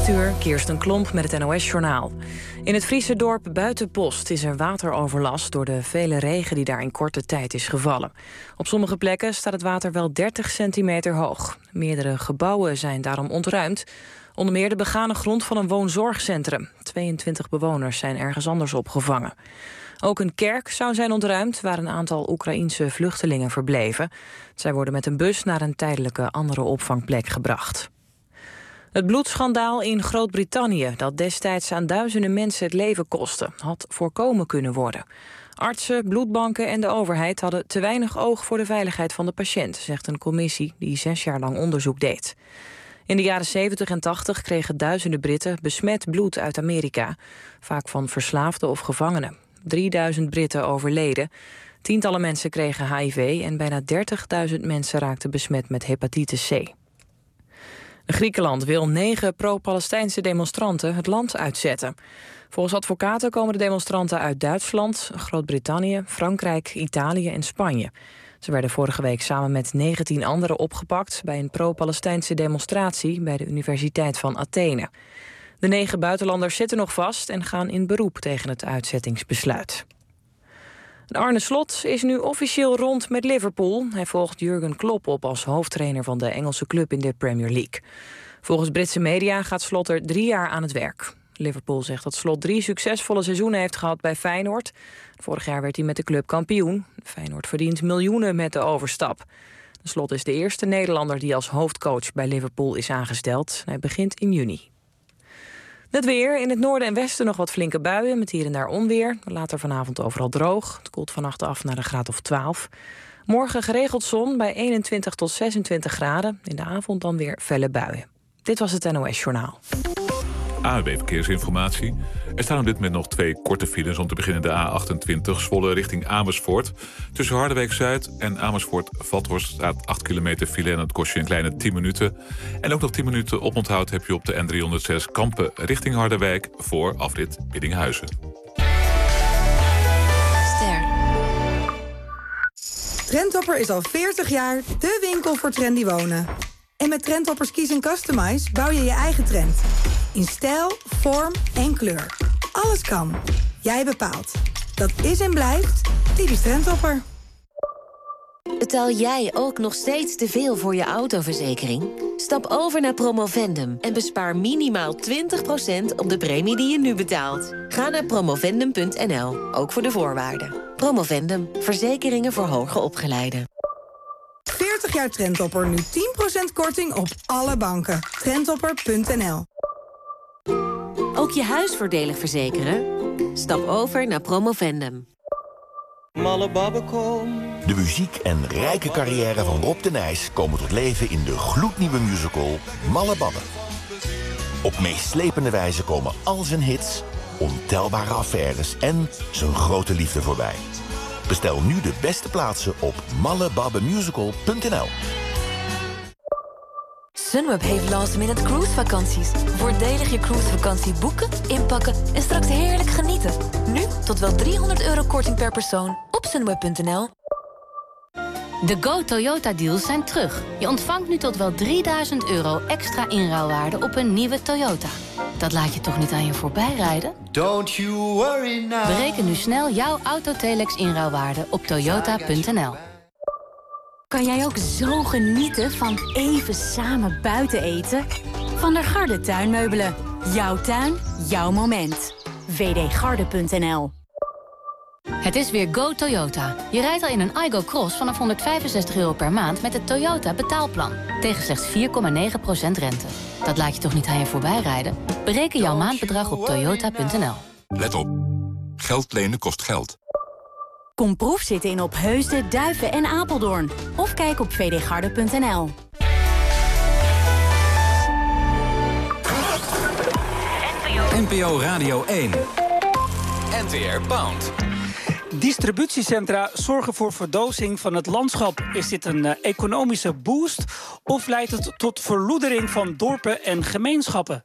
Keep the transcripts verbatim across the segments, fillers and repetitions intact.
acht uur, Kirsten Klomp met het N O S-journaal. In het Friese dorp Buitenpost is er wateroverlast door de vele regen die daar in korte tijd is gevallen. Op sommige plekken staat het water wel dertig centimeter hoog. Meerdere gebouwen zijn daarom ontruimd. Onder meer de begane grond van een woonzorgcentrum. tweeëntwintig bewoners zijn ergens anders opgevangen. Ook een kerk zou zijn ontruimd waar een aantal Oekraïense vluchtelingen verbleven. Zij worden met een bus naar een tijdelijke andere opvangplek gebracht. Het bloedschandaal in Groot-Brittannië, dat destijds aan duizenden mensen het leven kostte, had voorkomen kunnen worden. Artsen, bloedbanken en de overheid hadden te weinig oog voor de veiligheid van de patiënt, zegt een commissie die zes jaar lang onderzoek deed. In de jaren zeventig en tachtig kregen duizenden Britten besmet bloed uit Amerika, vaak van verslaafden of gevangenen. drieduizend Britten overleden. Tientallen mensen kregen H I V en bijna dertigduizend mensen raakten besmet met hepatitis C. Griekenland wil negen pro-Palestijnse demonstranten het land uitzetten. Volgens advocaten komen de demonstranten uit Duitsland, Groot-Brittannië, Frankrijk, Italië en Spanje. Ze werden vorige week samen met negentien anderen opgepakt bij een pro-Palestijnse demonstratie bij de Universiteit van Athene. De negen buitenlanders zitten nog vast en gaan in beroep tegen het uitzettingsbesluit. Arne Slot is nu officieel rond met Liverpool. Hij volgt Jurgen Klopp op als hoofdtrainer van de Engelse club in de Premier League. Volgens Britse media gaat Slot er drie jaar aan het werk. Liverpool zegt dat Slot drie succesvolle seizoenen heeft gehad bij Feyenoord. Vorig jaar werd hij met de club kampioen. Feyenoord verdient miljoenen met de overstap. Slot is de eerste Nederlander die als hoofdcoach bij Liverpool is aangesteld. Hij begint in juni. Het weer. In het noorden en westen nog wat flinke buien met hier en daar onweer. Later vanavond overal droog. Het koelt vannacht af naar een graad of twaalf. Morgen geregeld zon bij eenentwintig tot zesentwintig graden. In de avond dan weer felle buien. Dit was het N O S-journaal. A N W B Verkeersinformatie. Er staan op dit moment nog twee korte files. Om te beginnen de A achtentwintig, Zwolle richting Amersfoort. Tussen Harderwijk-Zuid en Amersfoort-Vathorst staat acht kilometer file en dat kost je een kleine tien minuten. En ook nog tien minuten oponthoud heb je op de N driehonderdzes Kampen richting Harderwijk voor afrit Biddinghuizen. Ster. Trendtopper is al veertig jaar de winkel voor trendy wonen. En met Trendtoppers Kies en Customize bouw je je eigen trend. In stijl, vorm en kleur. Alles kan. Jij bepaalt. Dat is en blijft typisch Trendtopper. Betaal jij ook nog steeds te veel voor je autoverzekering? Stap over naar Promovendum en bespaar minimaal twintig procent op de premie die je nu betaalt. Ga naar promovendum punt n l, ook voor de voorwaarden. Promovendum, verzekeringen voor hoger opgeleiden. veertig jaar Trendtopper, nu tien procent korting op alle banken. Trendtopper punt n l. Ook je huis voordelig verzekeren? Stap over naar Promovendum. De muziek en rijke carrière van Rob de Nijs komen tot leven in de gloednieuwe musical Malle Babbe. Op meeslepende wijze komen al zijn hits, ontelbare affaires en zijn grote liefde voorbij. Bestel nu de beste plaatsen op malle babbe musical punt n l. Sunweb heeft last minute cruisevakanties. Voordelig je cruisevakantie boeken, inpakken en straks heerlijk genieten. Nu tot wel driehonderd euro korting per persoon op sunweb punt n l. De Go Toyota deals zijn terug. Je ontvangt nu tot wel drieduizend euro extra inruilwaarde op een nieuwe Toyota. Dat laat je toch niet aan je voorbij rijden? Don't you worry now. Bereken nu snel jouw Autotelex inruilwaarde op toyota punt n l. Kan jij ook zo genieten van even samen buiten eten? Van der Garde tuinmeubelen. Jouw tuin, jouw moment. v d garde punt n l. Het is weer Go Toyota. Je rijdt al in een Aygo Cross vanaf honderdvijfenzestig euro per maand met het Toyota betaalplan. Tegen slechts vier komma negen procent rente. Dat laat je toch niet aan je voorbij rijden? Bereken jouw maandbedrag op toyota punt n l. Let op. Geld lenen kost geld. Kom proefzitten in Opheusden, Duiven en Apeldoorn. Of kijk op v d garde punt n l. N P O Radio één. N T R Pound. Distributiecentra zorgen voor verdozing van het landschap. Is dit een uh, economische boost of leidt het tot verloedering van dorpen en gemeenschappen?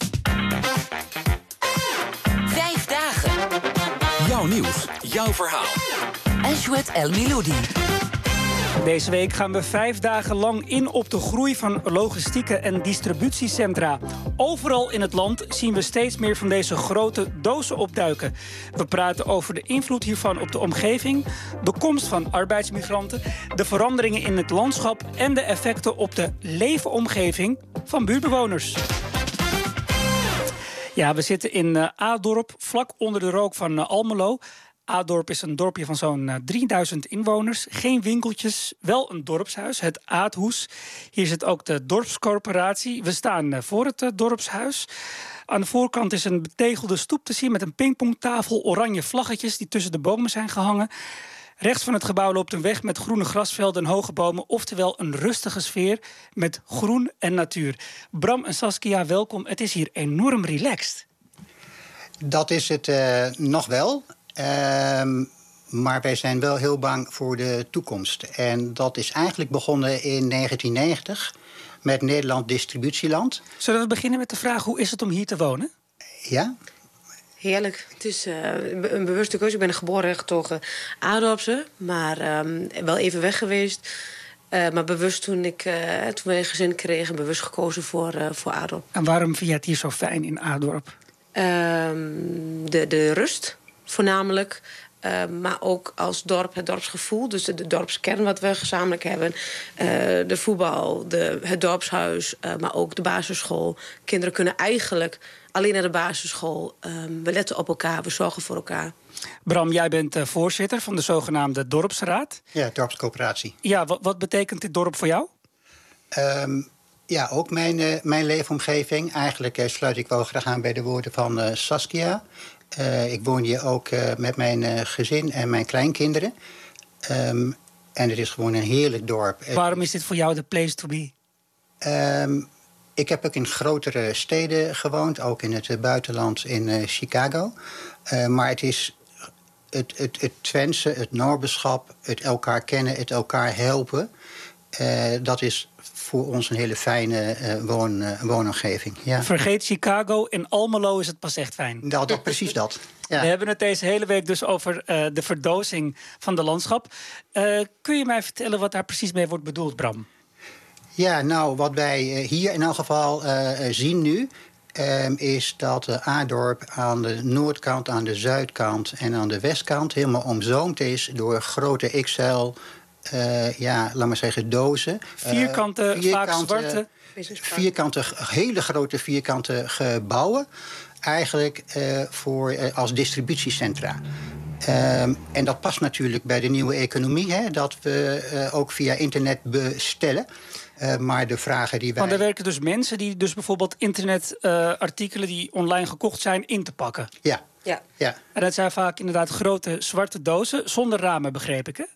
Vijf dagen. Jouw nieuws, jouw verhaal. Ashwet El Miloudi. Deze week gaan we vijf dagen lang in op de groei van logistieke en distributiecentra. Overal in het land zien we steeds meer van deze grote dozen opduiken. We praten over de invloed hiervan op de omgeving, de komst van arbeidsmigranten, de veranderingen in het landschap en de effecten op de leefomgeving van buurtbewoners. Ja, we zitten in uh, Adorp, vlak onder de rook van uh, Almelo. Adorp is een dorpje van zo'n uh, drieduizend inwoners. Geen winkeltjes, wel een dorpshuis, het Aadhoes. Hier zit ook de dorpscorporatie. We staan uh, voor het uh, dorpshuis. Aan de voorkant is een betegelde stoep te zien met een pingpongtafel, oranje vlaggetjes die tussen de bomen zijn gehangen. Rechts van het gebouw loopt een weg met groene grasvelden en hoge bomen. Oftewel een rustige sfeer met groen en natuur. Bram en Saskia, welkom. Het is hier enorm relaxed. Dat is het uh, nog wel. Uh, maar wij zijn wel heel bang voor de toekomst. En dat is eigenlijk begonnen in negentien negentig met Nederland Distributieland. Zullen we beginnen met de vraag, hoe is het om hier te wonen? Ja. Heerlijk. Het is uh, een bewuste keuze. Ik ben geboren en getogen Adorpse, maar um, wel even weg geweest. Uh, maar bewust toen, ik, uh, toen we een gezin kregen, bewust gekozen voor, uh, voor Adorp. En waarom vind je het hier zo fijn in Adorp? Um, de, de rust, voornamelijk. Uh, maar ook als dorp, het dorpsgevoel. Dus de, de dorpskern wat we gezamenlijk hebben. Uh, de voetbal, de, het dorpshuis, uh, maar ook de basisschool. Kinderen kunnen eigenlijk alleen naar de basisschool. Um, we letten op elkaar, we zorgen voor elkaar. Bram, jij bent uh, voorzitter van de zogenaamde dorpsraad. Ja, dorpscoöperatie. Ja, wat, wat betekent dit dorp voor jou? Um, ja, ook mijn, uh, mijn leefomgeving. Eigenlijk uh, sluit ik wel graag aan bij de woorden van uh, Saskia. Uh, ik woon hier ook uh, met mijn uh, gezin en mijn kleinkinderen. Um, en het is gewoon een heerlijk dorp. Waarom is dit voor jou de place to be? Um, ik heb ook in grotere steden gewoond. Ook in het uh, buitenland in uh, Chicago. Uh, maar het is het, het, het Twentse, het Noorderschap, het elkaar kennen, het elkaar helpen. Uh, dat is voor ons een hele fijne uh, woon, uh, woonomgeving. Ja. Vergeet Chicago, in Almelo is het pas echt fijn. Nou, dat, precies dat. Ja. We hebben het deze hele week dus over uh, de verdozing van de landschap. Uh, kun je mij vertellen wat daar precies mee wordt bedoeld, Bram? Ja, nou, wat wij uh, hier in elk geval uh, zien nu Um, is dat uh, Adorp aan de noordkant, aan de zuidkant en aan de westkant helemaal omzoomd is door grote X L, uh, ja, laat maar zeggen, dozen. Vierkante, uh, vierkante vaak zwarte. Vierkante, hele grote vierkante gebouwen. Eigenlijk uh, voor, uh, als distributiecentra. Um, en dat past natuurlijk bij de nieuwe economie, hè, dat we uh, ook via internet bestellen. Uh, maar de vragen die wij... Want er werken dus mensen die dus bijvoorbeeld internetartikelen uh, die online gekocht zijn in te pakken. Ja. Ja. ja. En dat zijn vaak inderdaad grote zwarte dozen zonder ramen, begreep ik, hè?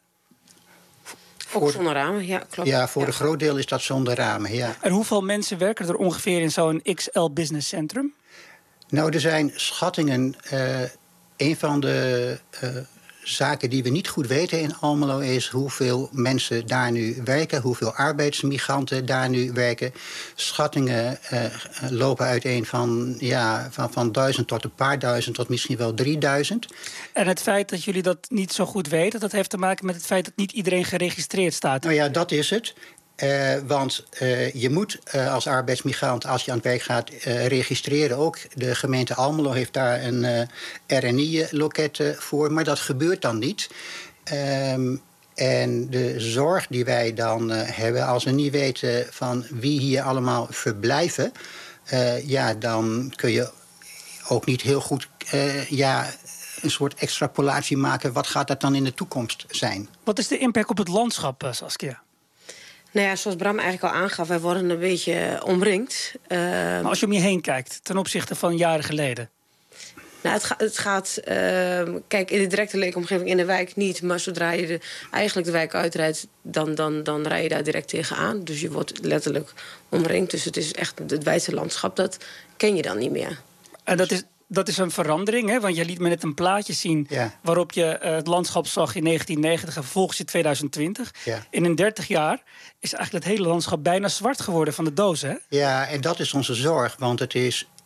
Ook voor, zonder ramen, ja, klopt. Ja, voor ja. een groot deel is dat zonder ramen, ja. En hoeveel mensen werken er ongeveer in zo'n X L Business Centrum? Nou, er zijn schattingen. Uh, een van de uh, zaken die we niet goed weten in Almelo is hoeveel mensen daar nu werken, hoeveel arbeidsmigranten daar nu werken. Schattingen uh, lopen uiteen van, ja, van, van duizend tot een paar duizend tot misschien wel drieduizend. En het feit dat jullie dat niet zo goed weten, dat heeft te maken met het feit dat niet iedereen geregistreerd staat. Nou ja, dat is het. Uh, want uh, je moet uh, als arbeidsmigrant, als je aan het werk gaat, uh, registreren. Ook de gemeente Almelo heeft daar een uh, R N I-loket uh, voor. Maar dat gebeurt dan niet. Um, en de zorg die wij dan uh, hebben, als we niet weten van wie hier allemaal verblijven, Uh, ja, dan kun je ook niet heel goed Uh, ja, een soort extrapolatie maken. Wat gaat dat dan in de toekomst zijn? Wat is de impact op het landschap, uh, Saskia? Nou ja, zoals Bram eigenlijk al aangaf, wij worden een beetje omringd. Uh, maar als je om je heen kijkt, ten opzichte van jaren geleden? Nou, het, ga, het gaat... Uh, kijk, in de directe leefomgeving in de wijk niet. Maar zodra je de, eigenlijk de wijk uitrijdt, dan, dan, dan rij je daar direct tegenaan. Dus je wordt letterlijk omringd. Dus het is echt het wijdse landschap, dat ken je dan niet meer. En dat is... Dat is een verandering, hè? Want je liet me net een plaatje zien ja. waarop je uh, het landschap zag in negentien negentig en vervolgens in twintig twintig. Ja. In een dertig jaar is eigenlijk het hele landschap bijna zwart geworden van de dozen, hè? Ja, en dat is onze zorg, want het is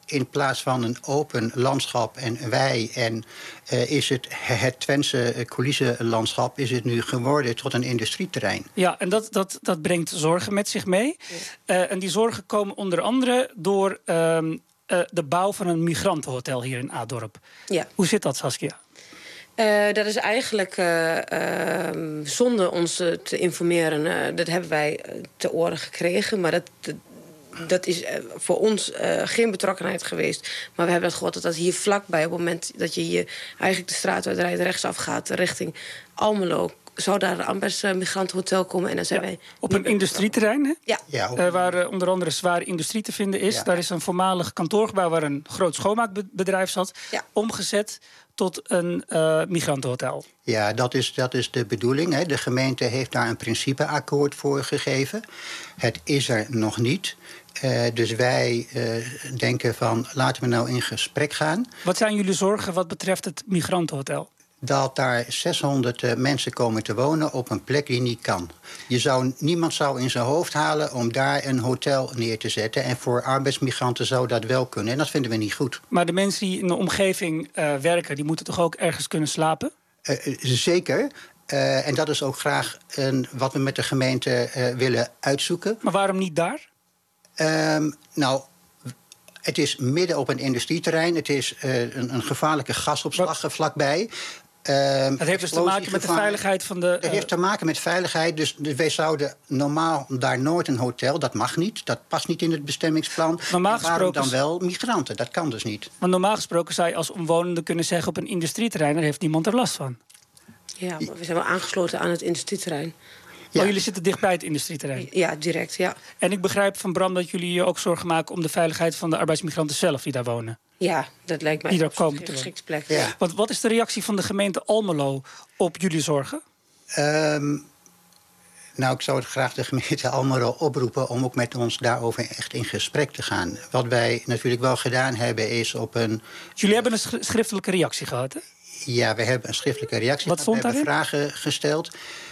in plaats van een open landschap en wei en uh, is het het Twentse coulissenlandschap is het nu geworden tot een industrieterrein. Ja, en dat, dat, dat brengt zorgen met zich mee. Ja. Uh, en die zorgen komen onder andere door uh, uh, de bouw van een migrantenhotel hier in Adorp. Ja. Hoe zit dat, Saskia? Uh, dat is eigenlijk, uh, uh, zonder ons uh, te informeren, uh, dat hebben wij uh, te oren gekregen. Maar dat, dat, dat is uh, voor ons uh, geen betrokkenheid geweest. Maar we hebben het gehoord dat dat hier vlakbij, op het moment dat je hier eigenlijk de straat uitrijdt, rechtsaf gaat richting Almelo, zou daar een arbeidsmigrantenhotel komen. En dan zijn ja, wij op een industrieterrein, hè? Ja. ja uh, waar uh, onder andere zware industrie te vinden is. Ja. Daar is een voormalig kantoorgebouw waar een groot schoonmaakbedrijf zat. Ja. Omgezet tot een uh, migrantenhotel. Ja, dat is, dat is de bedoeling. Hè. De gemeente heeft daar een principeakkoord voor gegeven. Het is er nog niet. Uh, dus wij uh, denken van, laten we nou in gesprek gaan. Wat zijn jullie zorgen wat betreft het migrantenhotel? Dat daar zeshonderd uh, mensen komen te wonen op een plek die niet kan. Je zou, niemand zou in zijn hoofd halen om daar een hotel neer te zetten. En voor arbeidsmigranten zou dat wel kunnen. En dat vinden we niet goed. Maar de mensen die in de omgeving uh, werken, die moeten toch ook ergens kunnen slapen? Uh, uh, zeker. Uh, en dat is ook graag uh, wat we met de gemeente uh, willen uitzoeken. Maar waarom niet daar? Um, nou... Het is midden op een industrieterrein. Het is uh, een, een gevaarlijke gasopslag Wat? vlakbij. Uh, dat heeft dus te maken met de veiligheid van de... Het uh... heeft te maken met veiligheid. Dus, dus wij zouden normaal daar nooit een hotel... dat mag niet, dat past niet in het bestemmingsplan. Normaal waarom dan wel migranten? Dat kan dus niet. Maar normaal gesproken zou je als omwonende kunnen zeggen... op een industrieterrein, daar heeft niemand er last van. Ja, maar we zijn wel aangesloten aan het industrieterrein. Ja. Oh, jullie zitten dichtbij het industrieterrein? Ja, direct, ja. En ik begrijp van Bram dat jullie je ook zorgen maken... om de veiligheid van de arbeidsmigranten zelf die daar wonen. Ja, dat lijkt mij een geschikte plek. Ja. Wat, wat is de reactie van de gemeente Almelo op jullie zorgen? Um, nou, ik zou het graag de gemeente Almelo oproepen... om ook met ons daarover echt in gesprek te gaan. Wat wij natuurlijk wel gedaan hebben is op een... Jullie hebben een schriftelijke reactie gehad, hè? Ja, we hebben een schriftelijke reactie Wat gehad. Stond we daarin? hebben vragen gesteld...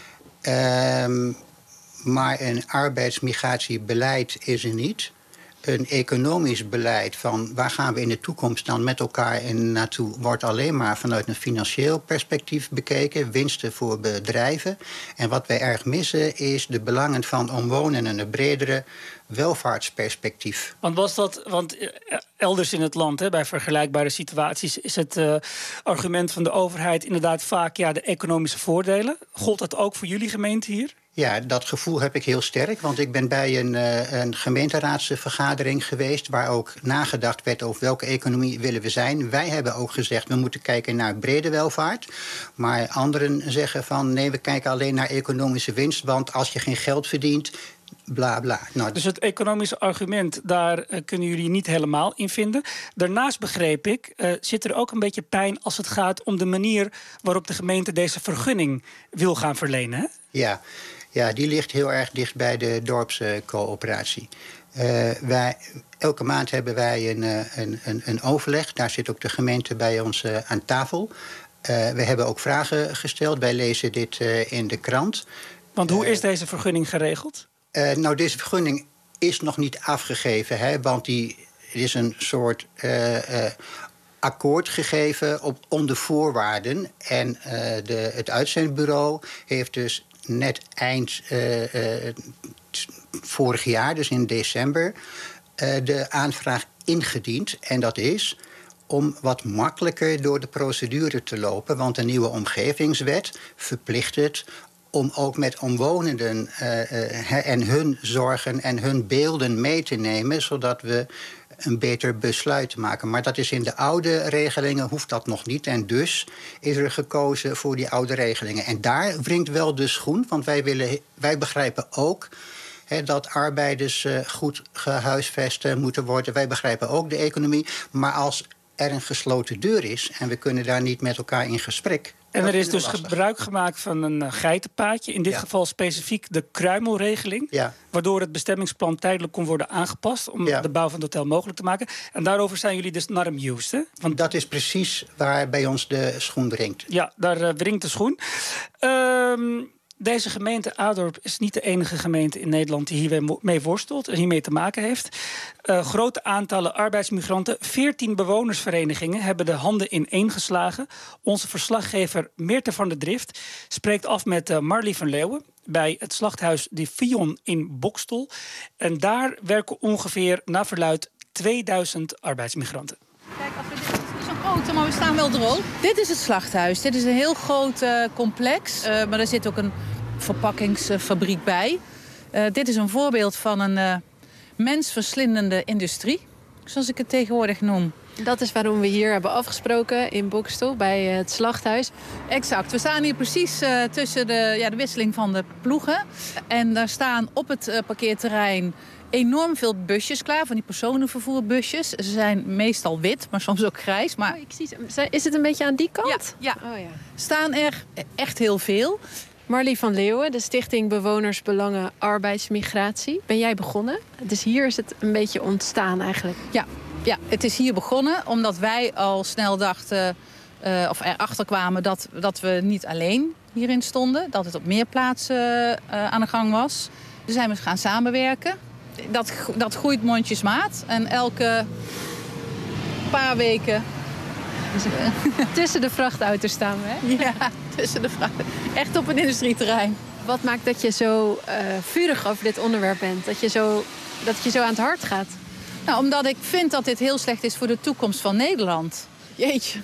Um, maar een arbeidsmigratiebeleid is er niet. Een economisch beleid van waar gaan we in de toekomst dan met elkaar in naartoe... wordt alleen maar vanuit een financieel perspectief bekeken. Winsten voor bedrijven. En wat wij erg missen is de belangen van omwonenden... en een bredere welvaartsperspectief. Want was dat, want elders in het land, hè, bij vergelijkbare situaties... is het uh, argument van de overheid inderdaad vaak ja, de economische voordelen. Gold dat ook voor jullie gemeente hier? Ja, dat gevoel heb ik heel sterk. Want ik ben bij een, uh, een gemeenteraadsvergadering geweest... waar ook nagedacht werd over welke economie willen we zijn. Wij hebben ook gezegd, we moeten kijken naar brede welvaart. Maar anderen zeggen van, nee, we kijken alleen naar economische winst... want als je geen geld verdient... Bla, bla. Nou, dus het economische argument, daar uh, kunnen jullie niet helemaal in vinden. Daarnaast begreep ik, uh, zit er ook een beetje pijn... als het gaat om de manier waarop de gemeente deze vergunning wil gaan verlenen, hè? Ja, ja, die ligt heel erg dicht bij de dorpscoöperatie. Uh, wij, elke maand hebben wij een, een, een, een overleg. Daar zit ook de gemeente bij ons uh, aan tafel. Uh, we hebben ook vragen gesteld. Wij lezen dit uh, in de krant. Want hoe uh, is deze vergunning geregeld? Uh, nou, deze vergunning is nog niet afgegeven, hè, want die is een soort uh, uh, akkoord gegeven op onder voorwaarden. En uh, de, het uitzendbureau heeft dus net eind uh, uh, vorig jaar, dus in december, uh, de aanvraag ingediend. En dat is om wat makkelijker door de procedure te lopen, want de nieuwe omgevingswet verplicht het om ook met omwonenden uh, uh, en hun zorgen en hun beelden mee te nemen, zodat we een beter besluit maken. Maar dat is in de oude regelingen, hoeft dat nog niet. En dus is er gekozen voor die oude regelingen. En daar wringt wel de schoen, want wij, willen, wij begrijpen ook He, dat arbeiders uh, goed gehuisvest moeten worden. Wij begrijpen ook de economie. Maar als er een gesloten deur is en we kunnen daar niet met elkaar in gesprek. En er is dus gebruik gemaakt van een uh, geitenpaadje. In dit ja. geval specifiek de kruimelregeling. Ja. Waardoor het bestemmingsplan tijdelijk kon worden aangepast om ja. de bouw van het hotel mogelijk te maken. En daarover zijn jullie dus naar amused, hè? Want dat is precies waar bij ons de schoen wringt. Ja, daar uh, wringt de schoen. Uh, Deze gemeente Adorp is niet de enige gemeente in Nederland die hiermee worstelt en hiermee te maken heeft. Uh, grote aantallen arbeidsmigranten, veertien bewonersverenigingen hebben de handen ineengeslagen. Onze verslaggever Meerte van der Drift spreekt af met uh, Marlie van Leeuwen bij het slachthuis De Vion in Boxtel. En daar werken ongeveer, naar verluidt, tweeduizend arbeidsmigranten. Kijk, als we dit is zo'n grote, maar we staan wel droog. Dit is het slachthuis. Dit is een heel groot uh, complex, uh, maar er zit ook een verpakkingsfabriek bij. Uh, dit is een voorbeeld van een uh, mensverslindende industrie, zoals ik het tegenwoordig noem. Dat is waarom we hier hebben afgesproken in Boxtel bij het slachthuis. Exact. We staan hier precies uh, tussen de, ja, de wisseling van de ploegen. En daar staan op het uh, parkeerterrein enorm veel busjes klaar, van die personenvervoerbusjes. Ze zijn meestal wit, maar soms ook grijs. Maar... Oh, ik zie ze. Is het een beetje aan die kant? Ja, ja. Oh, ja. Staan er echt heel veel. Marlie van Leeuwen, de Stichting Bewonersbelangen Arbeidsmigratie. Ben jij begonnen? Dus hier is het een beetje ontstaan eigenlijk. Ja, ja, het is hier begonnen omdat wij al snel dachten, uh, of erachter kwamen dat, dat we niet alleen hierin stonden. Dat het op meer plaatsen uh, aan de gang was. Dus zijn we gaan samenwerken. Dat, dat groeit mondjesmaat. En elke paar weken... Tussen de vrachtauto's staan we, hè? Ja, tussen de vrachtauto's. Echt op een industrieterrein. Wat maakt dat je zo uh, vurig over dit onderwerp bent? Dat je, zo, dat je zo aan het hart gaat? Nou, omdat ik vind dat dit heel slecht is voor de toekomst van Nederland. Jeetje.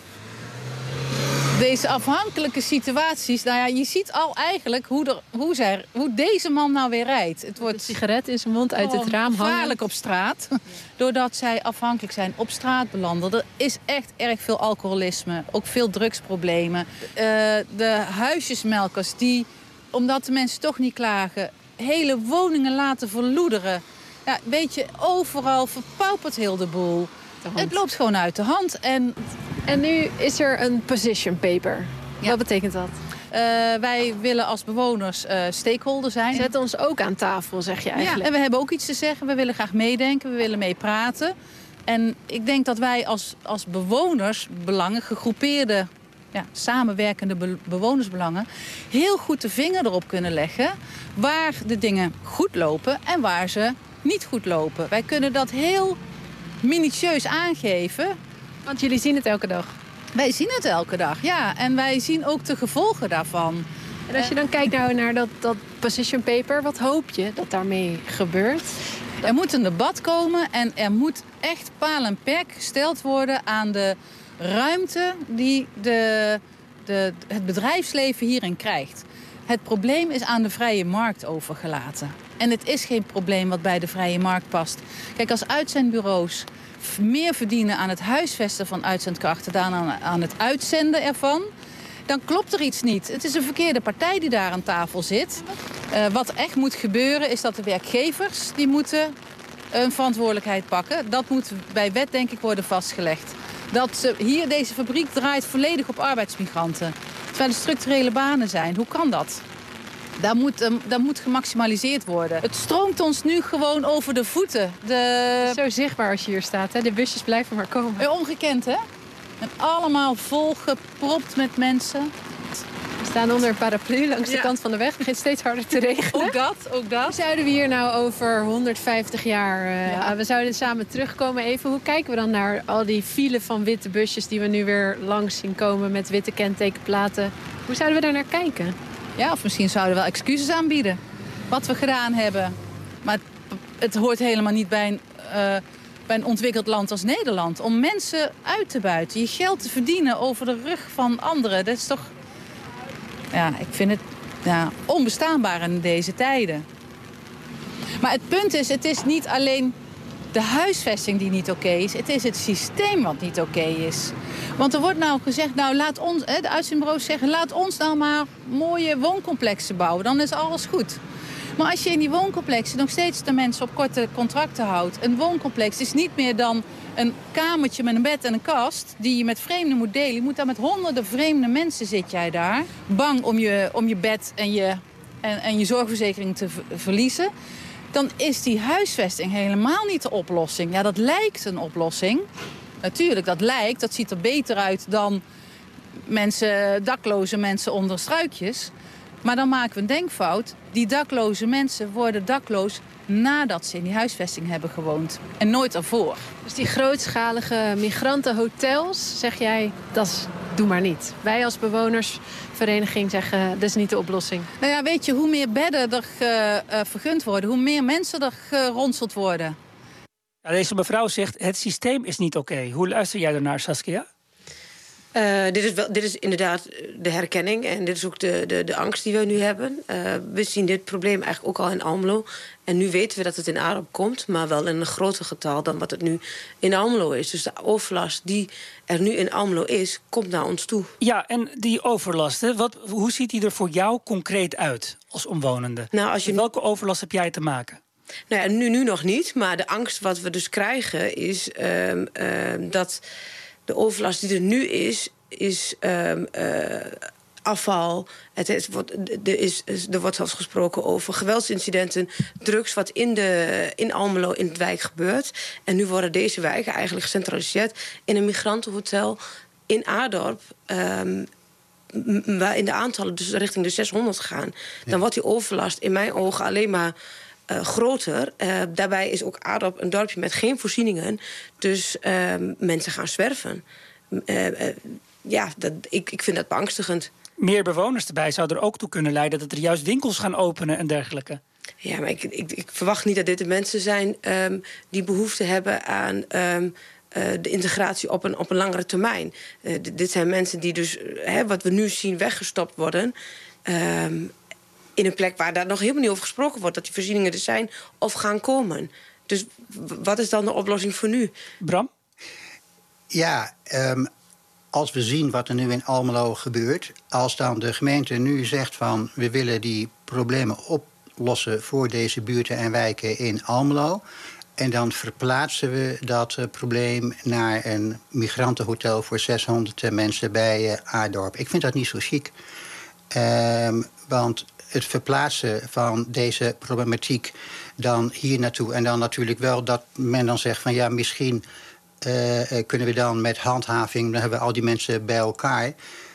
Deze afhankelijke situaties. Nou ja, je ziet al eigenlijk hoe, er, hoe, zij, hoe deze man nou weer rijdt. Het wordt een sigaret in zijn mond uit het raam hangen. Gevaarlijk op straat. Doordat zij afhankelijk zijn, op straat belanden. Er is echt erg veel alcoholisme. Ook veel drugsproblemen. Uh, de huisjesmelkers die, omdat de mensen toch niet klagen, hele woningen laten verloederen. Ja, weet je, overal verpaupert heel de boel. Het loopt gewoon uit de hand. En, en nu is er een position paper. Ja. Wat betekent dat? Uh, wij willen als bewoners uh, stakeholder zijn. Zet ons ook aan tafel, zeg je eigenlijk. Ja, en we hebben ook iets te zeggen. We willen graag meedenken, we willen meepraten. En ik denk dat wij als, als bewonersbelangen, gegroepeerde, ja, samenwerkende be- bewonersbelangen, heel goed de vinger erop kunnen leggen waar de dingen goed lopen en waar ze niet goed lopen. Wij kunnen dat heel minutieus aangeven. Want jullie zien het elke dag. Wij zien het elke dag, ja. En wij zien ook de gevolgen daarvan. En als je dan kijkt nou naar dat, dat position paper, wat hoop je dat daarmee gebeurt? Er moet een debat komen en er moet echt paal en perk gesteld worden aan de ruimte die de, de, het bedrijfsleven hierin krijgt. Het probleem is aan de vrije markt overgelaten. En het is geen probleem wat bij de vrije markt past. Kijk, als uitzendbureaus meer verdienen aan het huisvesten van uitzendkrachten dan aan, aan het uitzenden ervan, dan klopt er iets niet. Het is een verkeerde partij die daar aan tafel zit. Uh, wat echt moet gebeuren is dat de werkgevers die moeten een verantwoordelijkheid pakken. Dat moet bij wet denk ik worden vastgelegd. Dat ze, hier deze fabriek draait volledig op arbeidsmigranten. Terwijl er structurele banen zijn. Hoe kan dat? Dat moet, um, dat moet gemaximaliseerd worden. Het stroomt ons nu gewoon over de voeten. De... Zo zichtbaar als je hier staat, hè? De busjes blijven maar komen. Ja, ongekend, hè? En allemaal volgepropt met mensen. We staan onder een paraplu langs ja. de kant van de weg. Het begint steeds harder te regenen. Ook dat, ook dat. Hoe zouden we hier nou over honderdvijftig jaar... Uh, ja. We zouden samen terugkomen even. Hoe kijken we dan naar al die file van witte busjes die we nu weer langs zien komen met witte kentekenplaten? Hoe zouden we daar naar kijken? Ja, of misschien zouden we wel excuses aanbieden. Wat we gedaan hebben. Maar het, het hoort helemaal niet bij een, uh, bij een ontwikkeld land als Nederland. Om mensen uit te buiten. Je geld te verdienen over de rug van anderen. Dat is toch... Ja, ik vind het ja, onbestaanbaar in deze tijden. Maar het punt is, het is niet alleen de huisvesting die niet oké okay is. Het is het systeem wat niet oké okay is. Want er wordt nou gezegd, nou laat ons, de uitzendbureaus zeggen, laat ons nou maar mooie wooncomplexen bouwen. Dan is alles goed. Maar als je in die wooncomplexen nog steeds de mensen op korte contracten houdt. Een wooncomplex is niet meer dan een kamertje met een bed en een kast die je met vreemden moet delen. Je moet daar met honderden vreemde mensen zit jij daar. Bang om je, om je bed en je, en, en je zorgverzekering te v- verliezen. Dan is die huisvesting helemaal niet de oplossing. Ja, dat lijkt een oplossing. Natuurlijk, dat lijkt. Dat ziet er beter uit dan mensen, dakloze mensen onder struikjes. Maar dan maken we een denkfout. Die dakloze mensen worden dakloos nadat ze in die huisvesting hebben gewoond. En nooit ervoor. Dus die grootschalige migrantenhotels, zeg jij, dat is, doe maar niet. Wij als bewonersvereniging zeggen, dat is niet de oplossing. Nou ja, weet je, hoe meer bedden er uh, uh, vergund worden, hoe meer mensen er geronseld worden. Ja, deze mevrouw zegt, het systeem is niet oké. Okay. Hoe luister jij daarnaar, Saskia? Uh, dit, is wel, dit is inderdaad de herkenning en dit is ook de, de, de angst die we nu hebben. Uh, we zien dit probleem eigenlijk ook al in Almelo. En nu weten we dat het in Adorp komt, maar wel in een groter getal dan wat het nu in Almelo is. Dus de overlast die er nu in Almelo is, komt naar ons toe. Ja, en die overlast, hè, wat, hoe ziet die er voor jou concreet uit als omwonende? Nou, als je... Met welke overlast heb jij te maken? Nou ja, nu, nu nog niet, maar de angst wat we dus krijgen is uh, uh, dat... de overlast die er nu is, is um, uh, afval. Het is, er, is, er wordt zelfs gesproken over geweldsincidenten, drugs wat in, de, in Almelo in het wijk gebeurt. En nu worden deze wijken eigenlijk gecentraliseerd in een migrantenhotel in Adorp. Um, waarin de aantallen dus richting de zeshonderd gaan. Ja. Dan wordt die overlast in mijn ogen alleen maar Uh, groter. Uh, daarbij is ook Adorp een dorpje met geen voorzieningen. Dus uh, mensen gaan zwerven. Uh, uh, ja, dat, ik, ik vind dat beangstigend. Meer bewoners erbij zou er ook toe kunnen leiden dat er juist winkels gaan openen en dergelijke. Ja, maar ik, ik, ik verwacht niet dat dit de mensen zijn um, die behoefte hebben aan um, uh, de integratie op een, op een langere termijn. Uh, d- dit zijn mensen die dus, uh, wat we nu zien, weggestopt worden. Um, in een plek waar daar nog helemaal niet over gesproken wordt, dat die voorzieningen er zijn of gaan komen. Dus wat is dan de oplossing voor nu? Bram? Ja, um, als we zien wat er nu in Almelo gebeurt, als dan de gemeente nu zegt van we willen die problemen oplossen voor deze buurten en wijken in Almelo, en dan verplaatsen we dat uh, probleem naar een migrantenhotel voor zeshonderd mensen bij uh, Adorp. Ik vind dat niet zo chic. Um, want het verplaatsen van deze problematiek dan hier naartoe, en dan natuurlijk wel dat men dan zegt van ja, misschien uh, kunnen we dan met handhaving, dan hebben we al die mensen bij elkaar.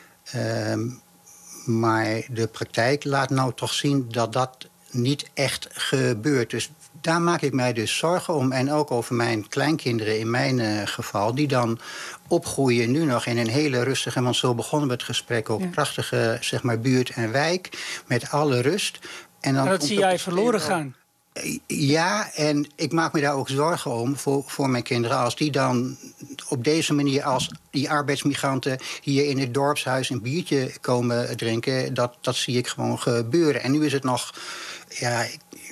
Um, maar de praktijk laat nou toch zien dat dat niet echt gebeurt. Dus daar maak ik mij dus zorgen om. En ook over mijn kleinkinderen in mijn uh, geval, die dan opgroeien nu nog in een hele rustige, want zo begonnen we het gesprek ook, ja. prachtige zeg maar, buurt en wijk, met alle rust. En dan en dat zie jij verloren gaan. Ja, en ik maak me daar ook zorgen om voor, voor mijn kinderen. Als die dan op deze manier, als die arbeidsmigranten hier in het dorpshuis een biertje komen drinken, dat, dat zie ik gewoon gebeuren. En nu is het nog, ja,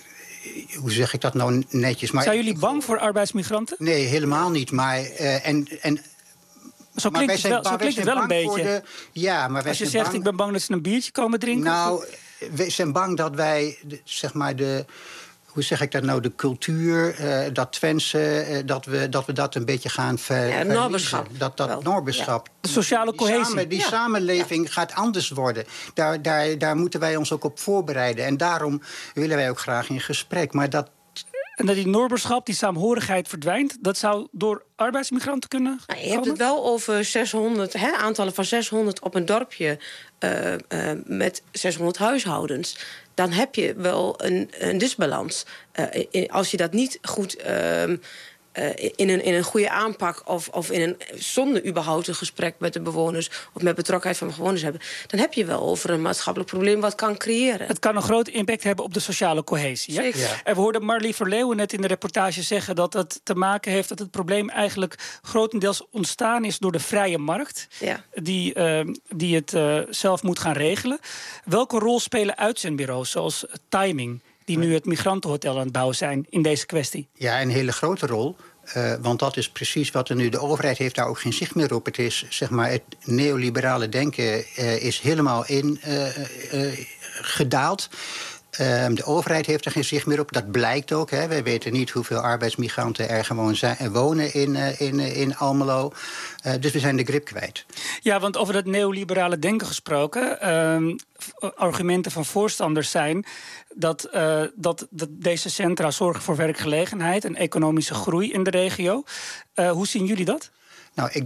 hoe zeg ik dat nou netjes? Maar zijn jullie bang voor arbeidsmigranten? Nee, helemaal niet. Maar, uh, en, en, zo klinkt maar het wel, zo klinkt het wel een beetje. De, ja, maar wij als je zijn zegt, bang, ik ben bang dat ze een biertje komen drinken? Nou, we zijn bang dat wij, zeg maar, de, hoe zeg ik dat nou, de cultuur, uh, dat Twentse, uh, dat, we, dat we dat een beetje gaan ver, ja, Noorderschap. Dat, dat Noorderschap. Ja. De sociale cohesie. Die, samen, die ja. samenleving ja. gaat anders worden. Daar, daar, daar moeten wij ons ook op voorbereiden. En daarom willen wij ook graag in gesprek. Maar dat... En dat die Noorderschap, die saamhorigheid verdwijnt, dat zou door arbeidsmigranten kunnen nou, je hebt het wel over zeshonderd, hè, aantallen van zeshonderd op een dorpje uh, uh, met zeshonderd huishoudens. Dan heb je wel een, een disbalans. Uh, in, als je dat niet goed uh, uh, in, een, in een goede aanpak of, of in een, zonder überhaupt een gesprek met de bewoners of met betrokkenheid van de bewoners hebben, dan heb je wel over een maatschappelijk probleem wat kan creëren. Het kan een grote impact hebben op de sociale cohesie. Hè? Zeker. Ja. En we hoorden Marlie Verleeuwen net in de reportage zeggen dat het te maken heeft dat het probleem eigenlijk grotendeels ontstaan is door de vrije markt, ja. die, uh, die het uh, zelf moet gaan regelen. Welke rol spelen uitzendbureaus zoals Timing, die nu het migrantenhotel aan het bouwen zijn in deze kwestie? Ja, een hele grote rol. Uh, want dat is precies wat er nu... De overheid heeft daar ook geen zicht meer op. Het is, zeg maar, het neoliberale denken uh, is helemaal in uh, uh, gedaald. Uh, de overheid heeft er geen zicht meer op. Dat blijkt ook. Hè. Wij weten niet hoeveel arbeidsmigranten er gewoon zijn, wonen in, uh, in, uh, in Almelo. Uh, dus we zijn de grip kwijt. Ja, want over dat neoliberale denken gesproken, Uh, argumenten van voorstanders zijn dat, uh, dat, dat deze centra zorgen voor werkgelegenheid en economische groei in de regio. Uh, hoe zien jullie dat? Nou, ik,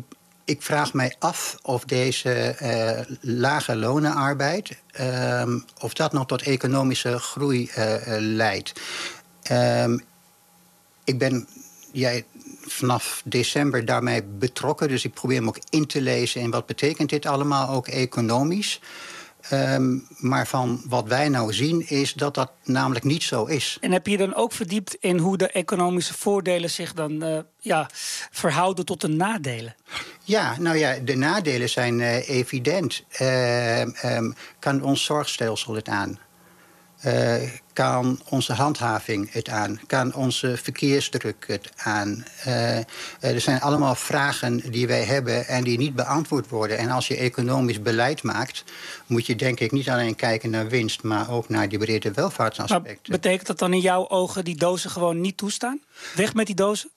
ik vraag mij af of deze uh, lage lonenarbeid... Um, of dat nog tot economische groei uh, uh, leidt. Um, ik ben jij, vanaf december daarmee betrokken... dus ik probeer me ook in te lezen in wat betekent dit allemaal ook economisch... Um, maar van wat wij nou zien is dat dat namelijk niet zo is. En heb je dan ook verdiept in hoe de economische voordelen zich dan uh, ja, verhouden tot de nadelen? Ja, nou ja, de nadelen zijn uh, evident. Uh, um, kan ons zorgstelsel het aan? Uh, kan onze handhaving het aan? Kan onze verkeersdruk het aan? Uh, er zijn allemaal vragen die wij hebben en die niet beantwoord worden. En als je economisch beleid maakt, moet je denk ik niet alleen kijken naar winst, maar ook naar die brede welvaartsaspecten. Maar betekent dat dan in jouw ogen die dozen gewoon niet toestaan? Weg met die dozen?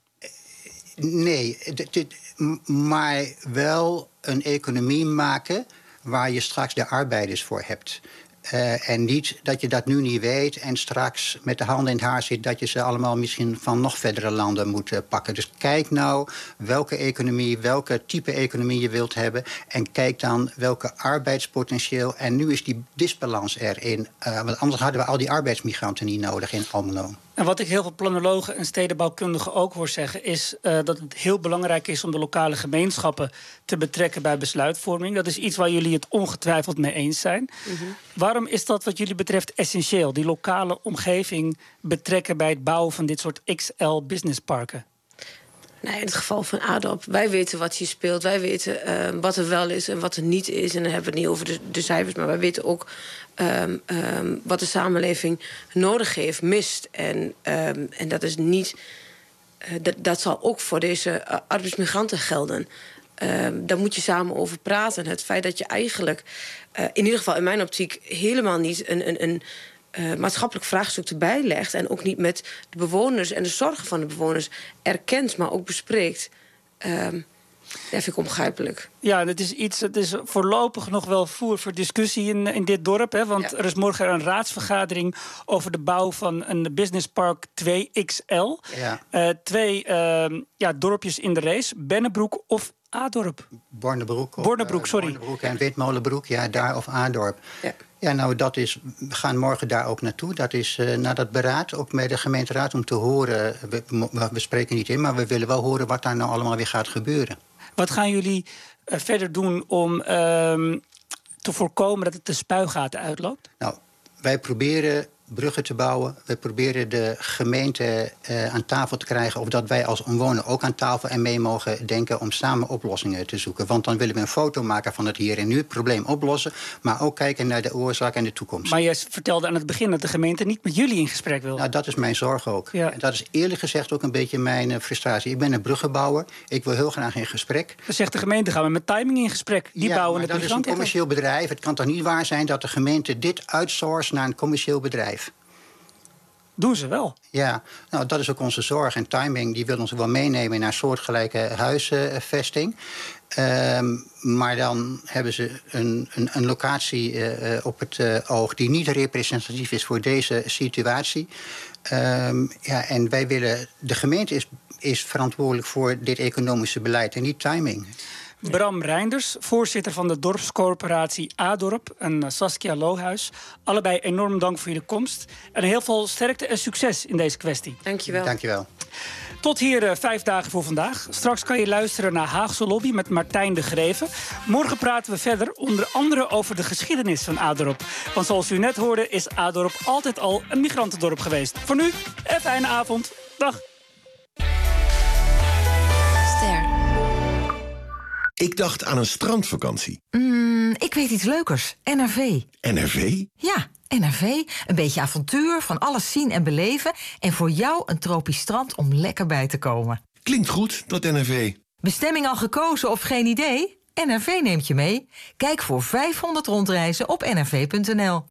Nee, dit, dit, maar wel een economie maken waar je straks de arbeiders voor hebt. Uh, en niet dat je dat nu niet weet en straks met de handen in het haar zit... dat je ze allemaal misschien van nog verdere landen moet uh, pakken. Dus kijk nou welke economie, welke type economie je wilt hebben... en kijk dan welke arbeidspotentieel... en nu is die disbalans erin. Uh, want anders hadden we al die arbeidsmigranten niet nodig in Almelo. En wat ik heel veel planologen en stedenbouwkundigen ook hoor zeggen... is uh, dat het heel belangrijk is om de lokale gemeenschappen te betrekken bij besluitvorming. Dat is iets waar jullie het ongetwijfeld mee eens zijn. Mm-hmm. Waarom is dat wat jullie betreft essentieel? Die lokale omgeving betrekken bij het bouwen van dit soort X L-businessparken? Nou, in het geval van ADOP, wij weten wat hier speelt. Wij weten uh, wat er wel is en wat er niet is. En dan hebben we het niet over de, de cijfers, maar wij weten ook um, um, wat de samenleving nodig heeft, mist. En, um, en dat is niet. Uh, dat, dat zal ook voor deze uh, arbeidsmigranten gelden. Um, daar moet je samen over praten. Het feit dat je eigenlijk, uh, in ieder geval in mijn optiek, helemaal niet een. een, een Uh, maatschappelijk vraagstuk erbij legt... en ook niet met de bewoners en de zorgen van de bewoners erkent... maar ook bespreekt, uh, dat vind ik onbegrijpelijk. Ja, het is iets, het is voorlopig nog wel voer voor discussie in, in dit dorp. Hè, want ja. er is morgen een raadsvergadering over de bouw van een businesspark twee X L. Ja. Uh, twee uh, ja, dorpjes in de race, Bennebroek of Adorp. Bornebroek. Of, Bornebroek, sorry. Uh, Bornebroek en Witmolenbroek, ja, daar of Adorp. Ja. Ja, nou, dat is, we gaan morgen daar ook naartoe. Dat is uh, naar dat beraad, ook met de gemeenteraad, om te horen... We, we spreken niet in, maar we willen wel horen wat daar nou allemaal weer gaat gebeuren. Wat gaan jullie uh, verder doen om uh, te voorkomen dat het de spuigaten uitloopt? Nou, wij proberen bruggen te bouwen. We proberen de gemeente uh, aan tafel te krijgen... of dat wij als omwoner ook aan tafel en mee mogen denken... om samen oplossingen te zoeken. Want dan willen we een foto maken van het hier en nu, het probleem oplossen... maar ook kijken naar de oorzaak en de toekomst. Maar je vertelde aan het begin dat de gemeente niet met jullie in gesprek wil. Nou, dat is mijn zorg ook. Ja. En dat is eerlijk gezegd ook een beetje mijn uh, frustratie. Ik ben een bruggenbouwer. Ik wil heel graag in gesprek. Dan zegt de gemeente, gaan we met timing in gesprek. Die ja, bouwen maar het dat is een commercieel bedrijf. Het kan toch niet waar zijn dat de gemeente dit outsource naar een commercieel bedrijf? Doen ze wel. Ja, nou, dat is ook onze zorg. En timing, die wil ons wel meenemen naar soortgelijke huisvesting. Um, maar dan hebben ze een, een, een locatie uh, op het uh, oog... die niet representatief is voor deze situatie. Um, ja, en wij willen... De gemeente is, is verantwoordelijk voor dit economische beleid en niet timing. Bram Reinders, voorzitter van de dorpscorporatie Adorp... en Saskia Lohuis. Allebei enorm dank voor jullie komst. En heel veel sterkte en succes in deze kwestie. Dank je wel. Dank je wel. Tot hier uh, vijf dagen voor vandaag. Straks kan je luisteren naar Haagse Lobby met Martijn de Greven. Morgen praten we verder onder andere over de geschiedenis van Adorp. Want zoals u net hoorde is Adorp altijd al een migrantendorp geweest. Voor nu, een fijne avond. Dag. Ster. Ik dacht aan een strandvakantie. Mm, ik weet iets leukers. N R V. N R V? Ja, N R V. Een beetje avontuur, van alles zien en beleven. En voor jou een tropisch strand om lekker bij te komen. Klinkt goed, dat N R V. Bestemming al gekozen of geen idee? N R V neemt je mee. Kijk voor vijfhonderd rondreizen op n r v punt n l.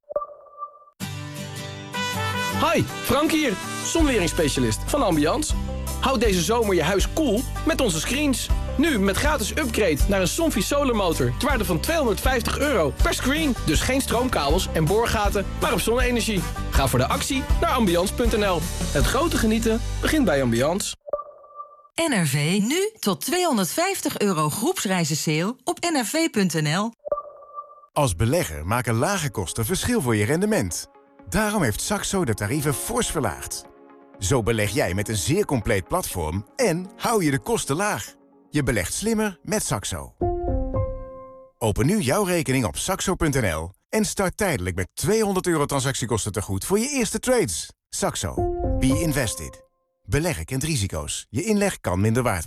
Hi, Frank hier, zonweringsspecialist van Ambiance. Houd deze zomer je huis koel met onze screens. Nu met gratis upgrade naar een Somfy Solar motor ter waarde van tweehonderdvijftig euro per screen. Dus geen stroomkabels en boorgaten, maar op zonne-energie. Ga voor de actie naar ambiance punt n l. Het grote genieten begint bij Ambiance. N R V, nu tot tweehonderdvijftig euro groepsreizensale op n r v punt n l. Als belegger maken lage kosten verschil voor je rendement. Daarom heeft Saxo de tarieven fors verlaagd. Zo beleg jij met een zeer compleet platform en hou je de kosten laag. Je belegt slimmer met Saxo. Open nu jouw rekening op saxo punt n l en start tijdelijk met tweehonderd euro transactiekosten tegoed voor je eerste trades. Saxo. Be invested. Beleggen kent risico's. Je inleg kan minder waard